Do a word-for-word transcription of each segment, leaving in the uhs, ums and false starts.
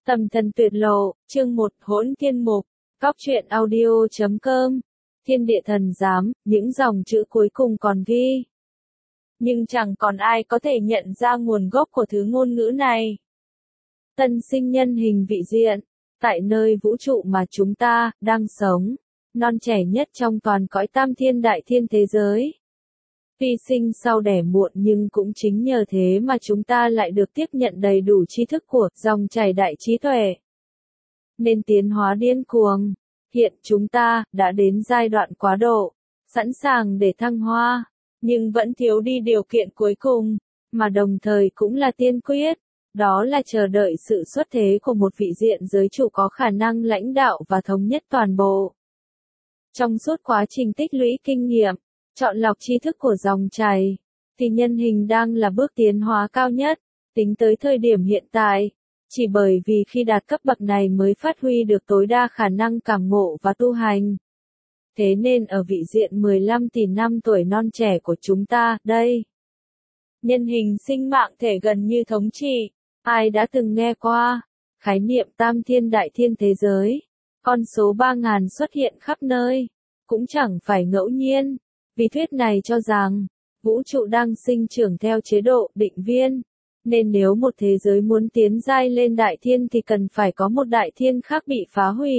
Tầm thần tuyệt lộ, chương một hỗn thiên mục, cóc truyện audio chấm com, thiên địa thần giám, những dòng chữ cuối cùng còn ghi. Nhưng chẳng còn ai có thể nhận ra nguồn gốc của thứ ngôn ngữ này. Tân sinh nhân hình vị diện, tại nơi vũ trụ mà chúng ta đang sống, non trẻ nhất trong toàn cõi tam thiên đại thiên thế giới. Tuy sinh sau đẻ muộn nhưng cũng chính nhờ thế mà chúng ta lại được tiếp nhận đầy đủ tri thức của dòng chảy đại trí tuệ. Nên tiến hóa điên cuồng, hiện chúng ta đã đến giai đoạn quá độ, sẵn sàng để thăng hoa, nhưng vẫn thiếu đi điều kiện cuối cùng, mà đồng thời cũng là tiên quyết, đó là chờ đợi sự xuất thế của một vị diện giới chủ có khả năng lãnh đạo và thống nhất toàn bộ. Trong suốt quá trình tích lũy kinh nghiệm, chọn lọc tri thức của dòng chảy, thì nhân hình đang là bước tiến hóa cao nhất, tính tới thời điểm hiện tại, chỉ bởi vì khi đạt cấp bậc này mới phát huy được tối đa khả năng cảm ngộ và tu hành. Thế nên ở vị diện mười lăm tỷ năm tuổi non trẻ của chúng ta, đây, nhân hình sinh mạng thể gần như thống trị, ai đã từng nghe qua khái niệm tam thiên đại thiên thế giới, con số ba nghìn xuất hiện khắp nơi, cũng chẳng phải ngẫu nhiên. Vì thuyết này cho rằng, vũ trụ đang sinh trưởng theo chế độ định viên, nên nếu một thế giới muốn tiến giai lên đại thiên thì cần phải có một đại thiên khác bị phá hủy.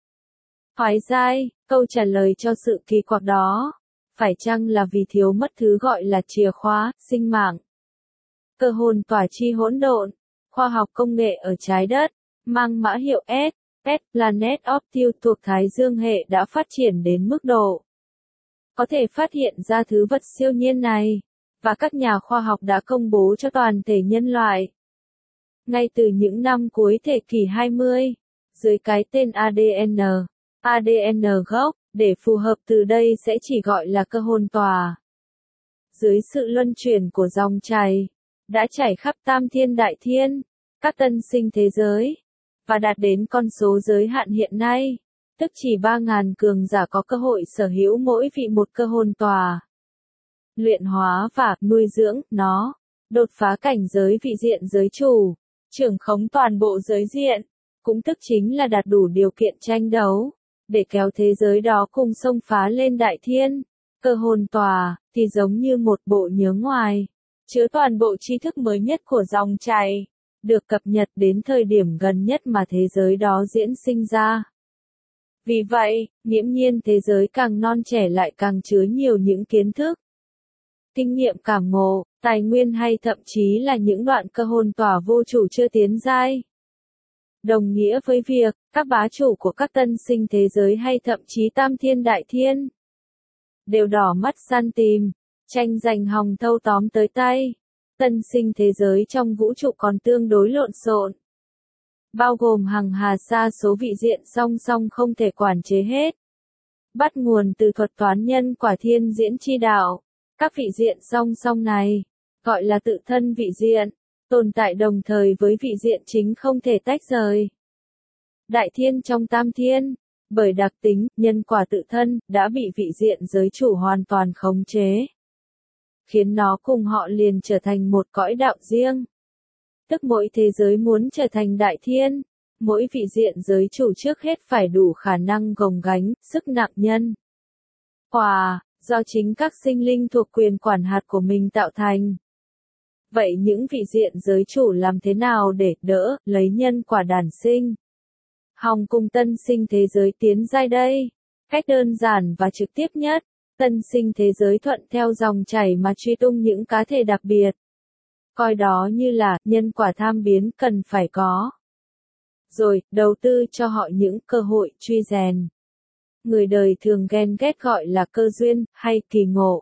Hoái giai, câu trả lời cho sự kỳ quặc đó, phải chăng là vì thiếu mất thứ gọi là chìa khóa, sinh mạng? Cơ hồn tỏa chi hỗn độn, khoa học công nghệ ở trái đất, mang mã hiệu S, S Planet of Teal thuộc Thái Dương hệ đã phát triển đến mức độ có thể phát hiện ra thứ vật siêu nhiên này, và các nhà khoa học đã công bố cho toàn thể nhân loại. Ngay từ những năm cuối thế kỷ hai mươi, dưới cái tên a đê en, a đê en gốc, để phù hợp từ đây sẽ chỉ gọi là cơ hồn tỏa. Dưới sự luân chuyển của dòng chảy, đã chảy khắp tam thiên đại thiên, các tân sinh thế giới, và đạt đến con số giới hạn hiện nay. Tức chỉ ba nghìn cường giả có cơ hội sở hữu mỗi vị một cơ hồn tỏa. Luyện hóa và nuôi dưỡng nó, đột phá cảnh giới vị diện giới chủ, trưởng khống toàn bộ giới diện, cũng tức chính là đạt đủ điều kiện tranh đấu, để kéo thế giới đó cùng xông phá lên đại thiên. Cơ hồn tỏa, thì giống như một bộ nhớ ngoài, chứa toàn bộ tri thức mới nhất của dòng chảy, được cập nhật đến thời điểm gần nhất mà thế giới đó diễn sinh ra. Vì vậy, nghiễm nhiên thế giới càng non trẻ lại càng chứa nhiều những kiến thức, kinh nghiệm cảm ngộ, tài nguyên hay thậm chí là những đoạn cơ hồn tỏa vô chủ chưa tiến giai. Đồng nghĩa với việc, các bá chủ của các tân sinh thế giới hay thậm chí tam thiên đại thiên, đều đỏ mắt săn tìm, tranh giành hòng thâu tóm tới tay. Tân sinh thế giới trong vũ trụ còn tương đối lộn xộn, bao gồm hằng hà sa số vị diện song song không thể quản chế hết. Bắt nguồn từ thuật toán nhân quả thiên diễn chi đạo, các vị diện song song này, gọi là tự thân vị diện, tồn tại đồng thời với vị diện chính không thể tách rời. Đại thiên trong tam thiên, bởi đặc tính, nhân quả tự thân, đã bị vị diện giới chủ hoàn toàn khống chế, khiến nó cùng họ liền trở thành một cõi đạo riêng. Tức mỗi thế giới muốn trở thành đại thiên, mỗi vị diện giới chủ trước hết phải đủ khả năng gồng gánh, sức nặng nhân quả, do chính các sinh linh thuộc quyền quản hạt của mình tạo thành. Vậy những vị diện giới chủ làm thế nào để đỡ, lấy nhân quả đản sinh, hòng cùng tân sinh thế giới tiến giai đây? Cách đơn giản và trực tiếp nhất, tân sinh thế giới thuận theo dòng chảy mà truy tung những cá thể đặc biệt, coi đó như là nhân quả tham biến cần phải có. Rồi, đầu tư cho họ những cơ hội truy rèn. Người đời thường ghen ghét gọi là cơ duyên, hay kỳ ngộ.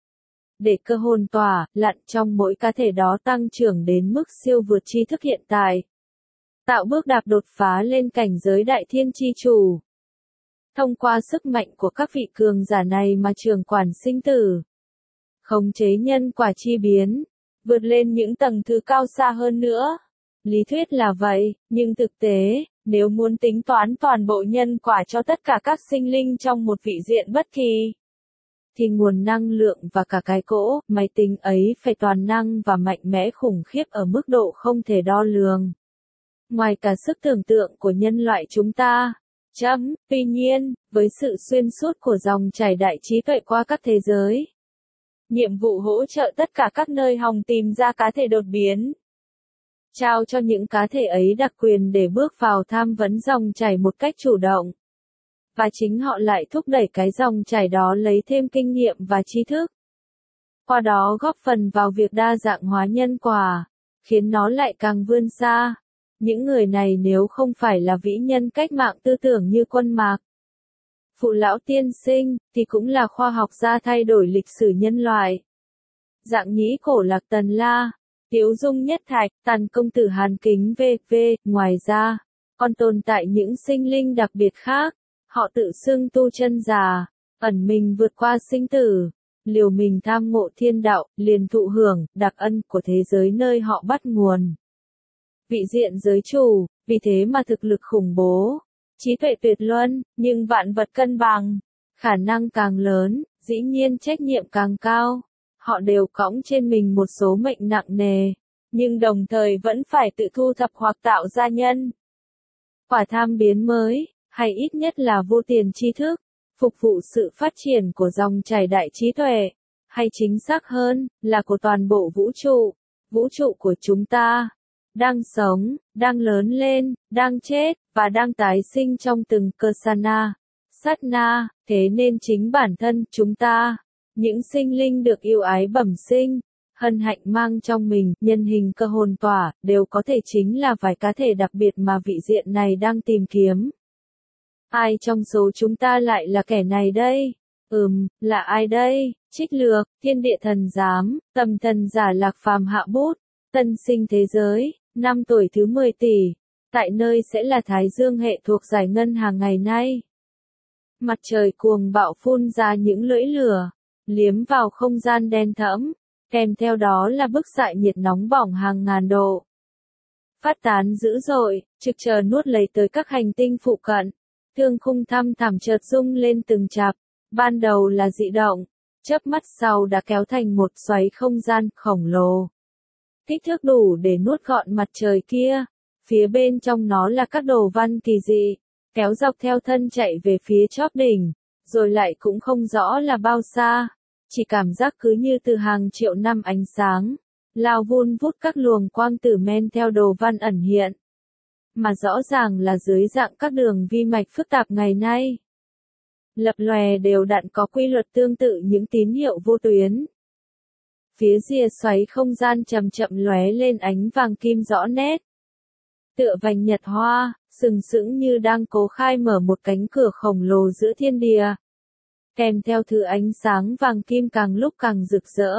Để cơ hồn tỏa, lặn trong mỗi cá thể đó tăng trưởng đến mức siêu vượt tri thức hiện tại. Tạo bước đạp đột phá lên cảnh giới đại thiên chi chủ. Thông qua sức mạnh của các vị cường giả này mà trường quản sinh tử, khống chế nhân quả chi biến, vượt lên những tầng thứ cao xa hơn nữa. Lý thuyết là vậy, nhưng thực tế, nếu muốn tính toán toàn bộ nhân quả cho tất cả các sinh linh trong một vị diện bất kỳ, thì nguồn năng lượng và cả cái cỗ, máy tính ấy phải toàn năng và mạnh mẽ khủng khiếp ở mức độ không thể đo lường. ngoài cả sức tưởng tượng của nhân loại chúng ta. Chấm, tuy nhiên, với sự xuyên suốt của dòng chảy đại trí tuệ qua các thế giới, nhiệm vụ hỗ trợ tất cả các nơi hòng tìm ra cá thể đột biến, trao cho những cá thể ấy đặc quyền để bước vào tham vấn dòng chảy một cách chủ động. Và chính họ lại thúc đẩy cái dòng chảy đó lấy thêm kinh nghiệm và tri thức. Qua đó góp phần vào việc đa dạng hóa nhân quả, khiến nó lại càng vươn xa. Những người này nếu không phải là vĩ nhân cách mạng tư tưởng như Quân Mạc, Phụ Lão Tiên Sinh, thì cũng là khoa học gia thay đổi lịch sử nhân loại. Dạng Nhĩ Cổ Lạc Tần La, Tiếu Dung Nhất Thạch, Tần Công Tử Hàn Kính vân vân. Ngoài ra, còn tồn tại những sinh linh đặc biệt khác. Họ tự xưng tu chân giả, ẩn mình vượt qua sinh tử, liều mình tham ngộ thiên đạo, liền thụ hưởng đặc ân của thế giới nơi họ bắt nguồn. Vị diện giới chủ, vì thế mà thực lực khủng bố, trí tuệ tuyệt luân, nhưng vạn vật cân bằng, khả năng càng lớn, dĩ nhiên trách nhiệm càng cao. Họ đều cõng trên mình một số mệnh nặng nề, nhưng đồng thời vẫn phải tự thu thập hoặc tạo ra nhân quả tham biến mới, hay ít nhất là vô tiền tri thức, phục vụ sự phát triển của dòng chảy đại trí tuệ, hay chính xác hơn, là của toàn bộ vũ trụ, vũ trụ của chúng ta, đang sống, đang lớn lên, đang chết, và đang tái sinh trong từng cơ sana, sát na. Thế nên chính bản thân chúng ta, những sinh linh được yêu ái bẩm sinh, hân hạnh mang trong mình, nhân hình cơ hồn tỏa, đều có thể chính là vài cá thể đặc biệt mà vị diện này đang tìm kiếm. Ai trong số chúng ta lại là kẻ này đây? Ừm, là ai đây? Trích lược, Thiên Địa Thần Giám, Tầm Thần Giả Lạc Phàm hạ bút, Tân Sinh Thế Giới, năm tuổi thứ mười tỷ, tại nơi sẽ là Thái Dương hệ thuộc giải ngân hàng ngày nay. Mặt trời cuồng bạo phun ra những lưỡi lửa, liếm vào không gian đen thẫm, kèm theo đó là bức xạ nhiệt nóng bỏng hàng ngàn độ. Phát tán dữ dội, trực chờ nuốt lấy tới các hành tinh phụ cận. Thương khung thăm thẳm chợt rung lên từng chập, ban đầu là dị động, chớp mắt sau đã kéo thành một xoáy không gian khổng lồ. Kích thước đủ để nuốt gọn mặt trời kia, phía bên trong nó là các đồ văn kỳ dị, kéo dọc theo thân chạy về phía chóp đỉnh, rồi lại cũng không rõ là bao xa, chỉ cảm giác cứ như từ hàng triệu năm ánh sáng, lao vun vút các luồng quang tử men theo đồ văn ẩn hiện. Mà rõ ràng là dưới dạng các đường vi mạch phức tạp ngày nay. Lập lòe đều đặn có quy luật tương tự những tín hiệu vô tuyến. Phía rìa xoáy không gian chậm chậm lóe lên ánh vàng kim rõ nét. Tựa vành nhật hoa, sừng sững như đang cố khai mở một cánh cửa khổng lồ giữa thiên địa. Kèm theo thứ ánh sáng vàng kim càng lúc càng rực rỡ.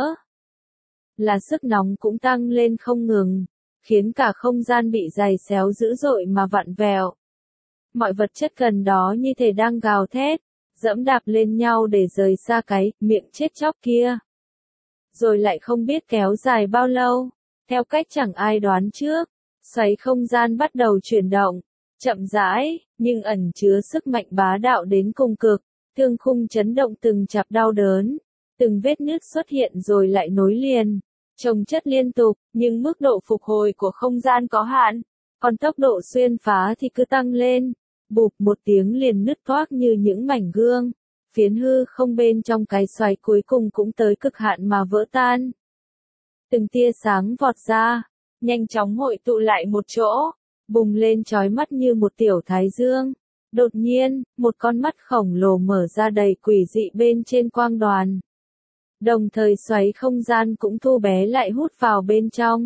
Là sức nóng cũng tăng lên không ngừng, khiến cả không gian bị giày xéo dữ dội mà vặn vẹo. Mọi vật chất gần đó như thể đang gào thét, dẫm đạp lên nhau để rời xa cái miệng chết chóc kia. Rồi lại không biết kéo dài bao lâu, theo cách chẳng ai đoán trước, xoáy không gian bắt đầu chuyển động, chậm rãi, nhưng ẩn chứa sức mạnh bá đạo đến cùng cực, thương khung chấn động từng chập đau đớn, từng vết nứt xuất hiện rồi lại nối liền. Chồng chất liên tục, nhưng mức độ phục hồi của không gian có hạn, còn tốc độ xuyên phá thì cứ tăng lên. Bụp một tiếng liền nứt toác như những mảnh gương, phiến hư không bên trong cái xoáy cuối cùng cũng tới cực hạn mà vỡ tan. Từng tia sáng vọt ra, nhanh chóng hội tụ lại một chỗ, bùng lên chói mắt như một tiểu thái dương. Đột nhiên, một con mắt khổng lồ mở ra đầy quỷ dị bên trên quang đoàn. Đồng thời xoáy không gian cũng thu bé lại hút vào bên trong.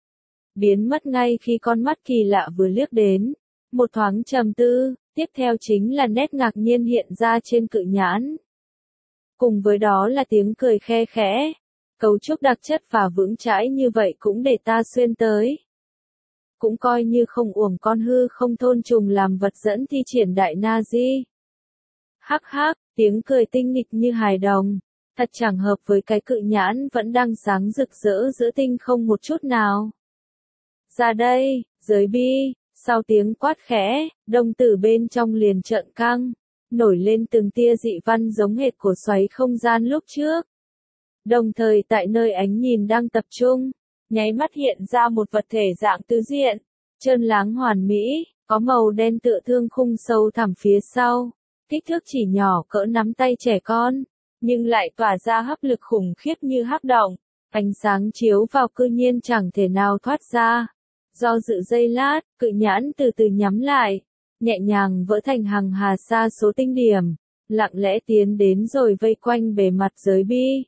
Biến mất ngay khi con mắt kỳ lạ vừa liếc đến. Một thoáng trầm tư, tiếp theo chính là nét ngạc nhiên hiện ra trên cự nhãn. Cùng với đó là tiếng cười khe khẽ. Cấu trúc đặc chất và vững chãi như vậy cũng để ta xuyên tới. Cũng coi như không uổng con hư không thôn trùng làm vật dẫn thi triển đại na di. Hắc hắc, tiếng cười tinh nghịch như hài đồng. Thật chẳng hợp với cái cự nhãn vẫn đang sáng rực rỡ giữa tinh không một chút nào. Ra đây, giới bi, sau tiếng quát khẽ, đồng tử bên trong liền trợn căng, nổi lên từng tia dị văn giống hệt của xoáy không gian lúc trước. Đồng thời tại nơi ánh nhìn đang tập trung, nháy mắt hiện ra một vật thể dạng tứ diện, trơn láng hoàn mỹ, có màu đen tựa thương khung sâu thẳm phía sau, kích thước chỉ nhỏ cỡ nắm tay trẻ con, nhưng lại tỏa ra hấp lực khủng khiếp như hắc động, ánh sáng chiếu vào cư nhiên chẳng thể nào thoát ra. Do dự giây lát, cự nhãn từ từ nhắm lại, nhẹ nhàng vỡ thành hàng hà sa số tinh điểm, lặng lẽ tiến đến rồi vây quanh bề mặt giới bi.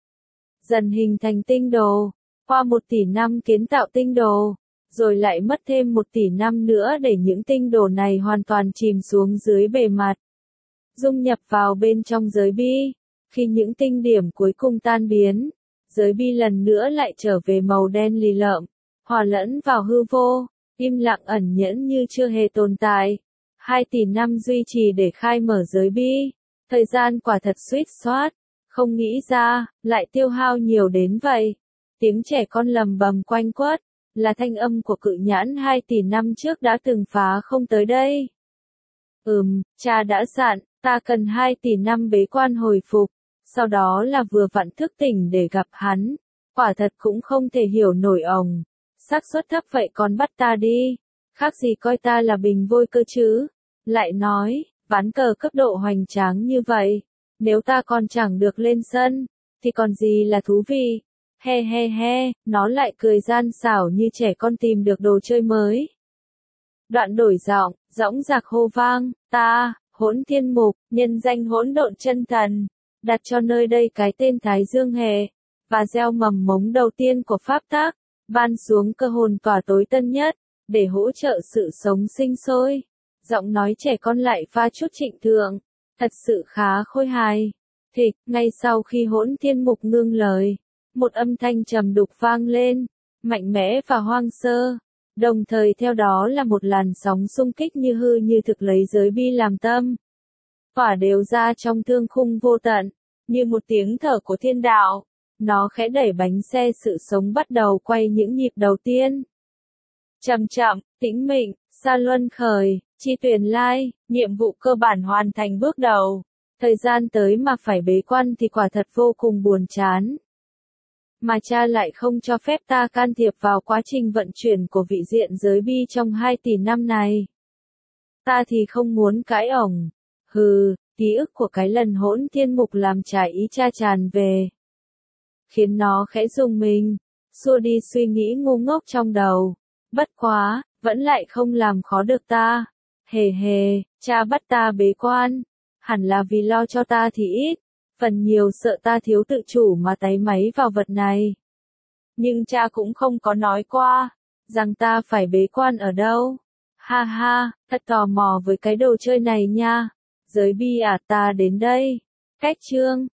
Dần hình thành tinh đồ, qua một tỷ năm kiến tạo tinh đồ, rồi lại mất thêm một tỷ năm nữa để những tinh đồ này hoàn toàn chìm xuống dưới bề mặt, dung nhập vào bên trong giới bi. Khi những tinh điểm cuối cùng tan biến, giới bi lần nữa lại trở về màu đen lì lợm, hòa lẫn vào hư vô, im lặng ẩn nhẫn như chưa hề tồn tại. Hai tỷ năm duy trì để khai mở giới bi, thời gian quả thật suýt soát, không nghĩ ra, lại tiêu hao nhiều đến vậy. Tiếng trẻ con lầm bầm quanh quất, là thanh âm của cự nhãn hai tỷ năm trước đã từng phá không tới đây. Ừm, cha đã dặn, ta cần hai tỷ năm bế quan hồi phục, sau đó là vừa vặn thức tỉnh để gặp hắn. Quả thật cũng không thể hiểu nổi ổng. Xác suất thấp vậy còn bắt ta đi, khác gì coi ta là bình vôi cơ chứ. Lại nói, ván cờ cấp độ hoành tráng như vậy, nếu ta còn chẳng được lên sân, thì còn gì là thú vị. He he he, nó lại cười gian xảo như trẻ con tìm được đồ chơi mới. Đoạn đổi giọng, dõng dạc hô vang, ta, Hỗn Thiên Mục, nhân danh hỗn độn chân thần, đặt cho nơi đây cái tên Thái Dương Hệ, và gieo mầm mống đầu tiên của pháp tắc, ban xuống cơ hồn tỏa tối tân nhất, để hỗ trợ sự sống sinh sôi. Giọng nói trẻ con lại pha chút trịnh thượng, thật sự khá khôi hài. Thịch, ngay sau khi Hỗn Thiên Mục ngưng lời, một âm thanh trầm đục vang lên, mạnh mẽ và hoang sơ, đồng thời theo đó là một làn sóng xung kích như hư như thực lấy giới bi làm tâm. Tỏa đều ra trong thương khung vô tận, như một tiếng thở của thiên đạo, nó khẽ đẩy bánh xe sự sống bắt đầu quay những nhịp đầu tiên. Chậm chậm, tĩnh mịch, sa luân khởi, chi tuyển lai, nhiệm vụ cơ bản hoàn thành bước đầu. Thời gian tới mà phải bế quan thì quả thật vô cùng buồn chán. Mà cha lại không cho phép ta can thiệp vào quá trình vận chuyển của vị diện giới bi trong hai tỷ năm này. Ta thì không muốn cãi ổng. Hừ, ký ức của cái lần Hỗn Thiên Mục làm trải ý cha tràn về, khiến nó khẽ rùng mình, xua đi suy nghĩ ngu ngốc trong đầu. Bất quá, vẫn lại không làm khó được ta. Hề hề, cha bắt ta bế quan, hẳn là vì lo cho ta thì ít, phần nhiều sợ ta thiếu tự chủ mà táy máy vào vật này. Nhưng cha cũng không có nói qua, rằng ta phải bế quan ở đâu. Ha ha, thật tò mò với cái đồ chơi này nha. Giới bi à, ta đến đây. Cách chương